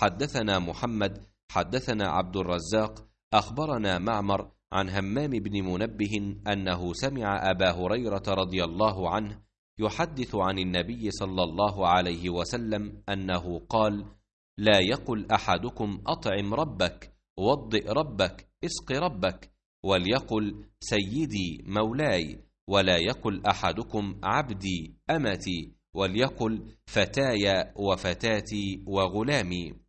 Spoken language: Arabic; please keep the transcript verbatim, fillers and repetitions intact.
حدثنا محمد حدثنا عبد الرزاق أخبرنا معمر عن همام بن منبه أنه سمع أبا هريرة رضي الله عنه يحدث عن النبي صلى الله عليه وسلم أنه قال: لا يقل أحدكم أطعم ربك، وضئ ربك، اسق ربك، وليقل سيدي مولاي، ولا يقل أحدكم عبدي أمتي، وليقل فتاي وفتاتي وغلامي.